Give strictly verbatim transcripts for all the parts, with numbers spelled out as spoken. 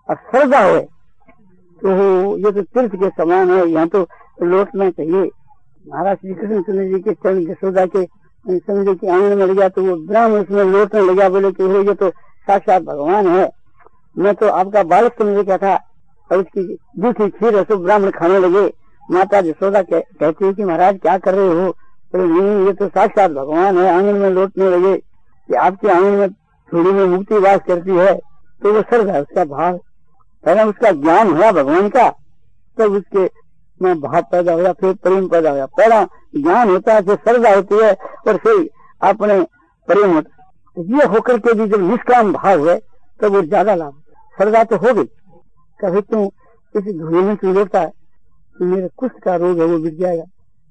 और श्रद्धा हो तो ये तो तीर्थ के समान है, यहाँ तो लौटना चाहिए। महाराज श्री कृष्ण चंद्र जी के चरण यशोदा के समझे कि आंगन में लगा तो वो ब्राह्मण उसमें लौटने लगा, बोले कि ये तो साक्षात भगवान है, मैं तो आपका बालक समझ क्या था। और उसकी दूसरी खीर है तो ब्राह्मण खाने लगे। माता यशोदा कह, कहती है कि महाराज क्या कर रहे हो? तो नहीं, ये तो साक्षात भगवान है, आंगन में लौटने लगे कि आपके आंगन में थोड़ी में मुक्ति वास करती है। तो वो श्रद्धा, उसका भाव, पहले उसका ज्ञान हुआ भगवान का, तब उसके में भाव पैदा हुआ, फिर प्रेम पैदा हुआ। पहला ज्ञान होता है, फिर श्रद्धा होती है, और फिर अपने प्रेम होता है। ये होकर के भी जब निष्काम भाव है तब वो ज्यादा लाभ। श्रद्धा तो हो गई, कभी तू किसी धुएं में क्यों लेता है, तो मेरे कुष्ठ का रोग है वो मिट जाएगा,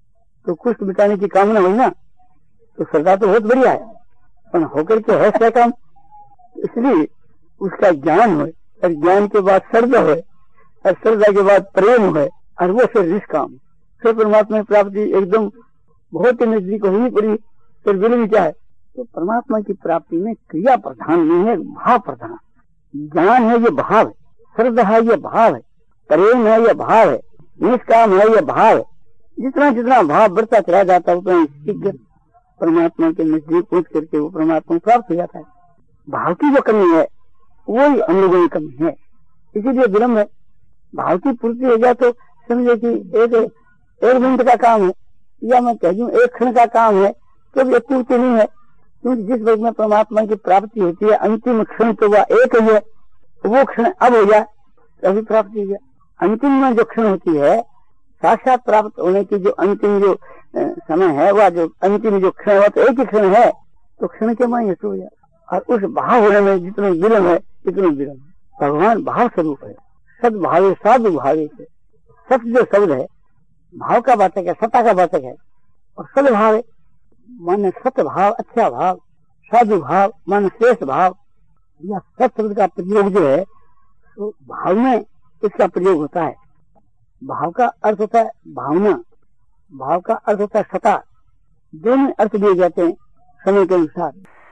तो कुष्ठ मिटाने की कामना हुई ना, तो श्रद्धा तो बहुत बढ़िया है, पर होकर के है क्या काम। इसलिए उसका ज्ञान हो, और ज्ञान के बाद श्रद्धा हो, और श्रद्धा के बाद प्रेम हो, और वो फिर निष्काम, फिर परमात्मा की प्राप्ति एकदम बहुत ही नजदीक होनी पड़ी। फिर विलंब क्या है, तो परमात्मा की प्राप्ति में क्रिया प्रधान नहीं है, भाव प्रधान। ज्ञान है ये भाव है, श्रद्धा है ये भाव है, प्रेम है ये भाव है, निष्काम है ये भाव है। जितना जितना भाव बढ़ता चला जाता है उतना शीघ्र परमात्मा के नजदीक पहुंच करके वो परमात्मा प्राप्त हो जाता है। भाव की जो कमी है वही हम लोगों की कमी है, इसीलिए विलम्ब है। भाव की पूर्ति हो जाए तो समझे कि एक एक मिनट का काम है, या मैं कह दूं एक क्षण का काम है, तो ये पूर्ति नहीं है। क्योंकि जिस वक्त में परमात्मा की प्राप्ति होती है, अंतिम क्षण तो वह एक ही है, वो क्षण अब हो जाए तभी प्राप्ति हो जाए। अंतिम में जो क्षण होती है, साक्षात प्राप्त होने की जो अंतिम जो समय है, वह जो अंतिम जो क्षण है तो एक ही क्षण है, तो क्षण के मां यश हो जाए। और उस भाव होने में जितने विलम्ब है इतने विलम्ब है। भगवान भाव स्वरूप है, सद्भावे साधु भावे से। सत्य जो शब्द है भाव का वाचक है, सत्ता का वाचक है, और सद्भाव है माने सत्य भाव, अच्छा भाव, साधु भाव माने श्रेष्ठ भाव। या सत्य शब्द का प्रयोग जो है तो भाव में इसका प्रयोग होता है। भाव का अर्थ होता है भावना, भाव का अर्थ होता है सत्ता, दोनों अर्थ दिए जाते हैं समय के अनुसार।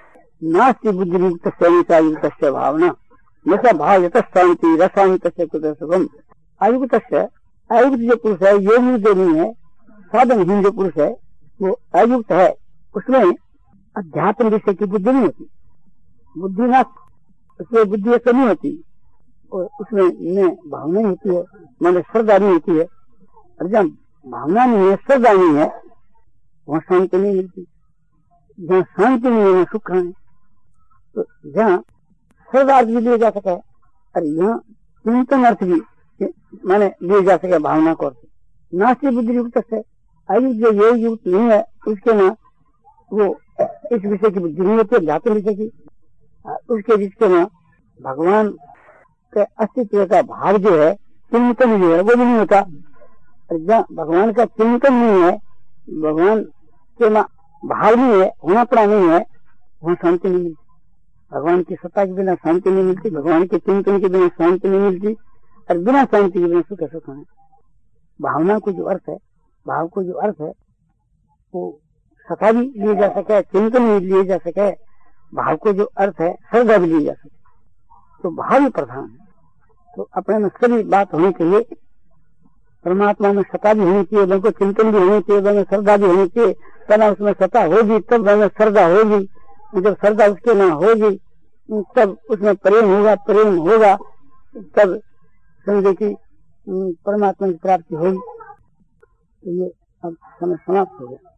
नास्ति बुद्धि युक्त युक्त भावना नशा भाव यत शांति रसायनिक सुगम। आयुक्त आयुक्त जो पुरुष है, योगी जो नहीं है, साधनहीन जो पुरुष है वो अयुक्त है, उसमें अध्यात्म विषय की बुद्धि नहीं होती, बुद्धि ना, उसमें बुद्धि कमी होती, और उसमें भावना नहीं होती है, माने श्रद्धा नहीं होती है। और जहाँ भावना नहीं है, श्रद्धा नहीं है, वहाँ शांति नहीं मिलती। जहाँ शांति नहीं है वहाँ सुख है। तो जहाँ श्रद्धा अर्थ भी लिया जा सके, और यहाँ चिंतन अर्थ भी माने लिए जा सके भावना को। नास्ति बुद्धि युक्त से आयुक्त जो योग युक्त नहीं है, उसके ना वो इस विषय की बुद्धि नहीं होती, अध्यात्म विषय की, उसके जिसके ना भगवान के अस्तित्व का भाव जो है, चिंतन जो है वो भी नहीं होता। जहाँ भगवान का चिंतन नहीं है, भगवान के ना भाव नहीं है, होना पड़ा नहीं है, वहाँ शांति नहीं मिलती। भगवान की सत्ता के बिना शांति नहीं मिलती, भगवान के चिंतन के बिना शांति नहीं मिलती, और बिना शांति के बिना सुख सुख है। भावना को जो अर्थ है, भाव को जो अर्थ है, वो सत्ता भी लिए जा सके, चिंतन भी लिए जा सके, भाव को जो अर्थ है श्रद्धा भी ली जा सके, तो भाव ही प्रधान है। तो अपने में सभी बात होनी चाहिए। परमात्मा में सत्ता भी होनी चाहिए, उनको चिंतन भी होनी चाहिए, उनमें श्रद्धा भी होनी चाहिए। तब उसमें सत्ता होगी तब उनमें श्रद्धा होगी, जब श्रद्धा उसके ना होगी तब उसमें प्रेम होगा, प्रेम होगा तब समझे कि परमात्मा की प्राप्ति होगी। तो ये अब समय समाप्त हो गया।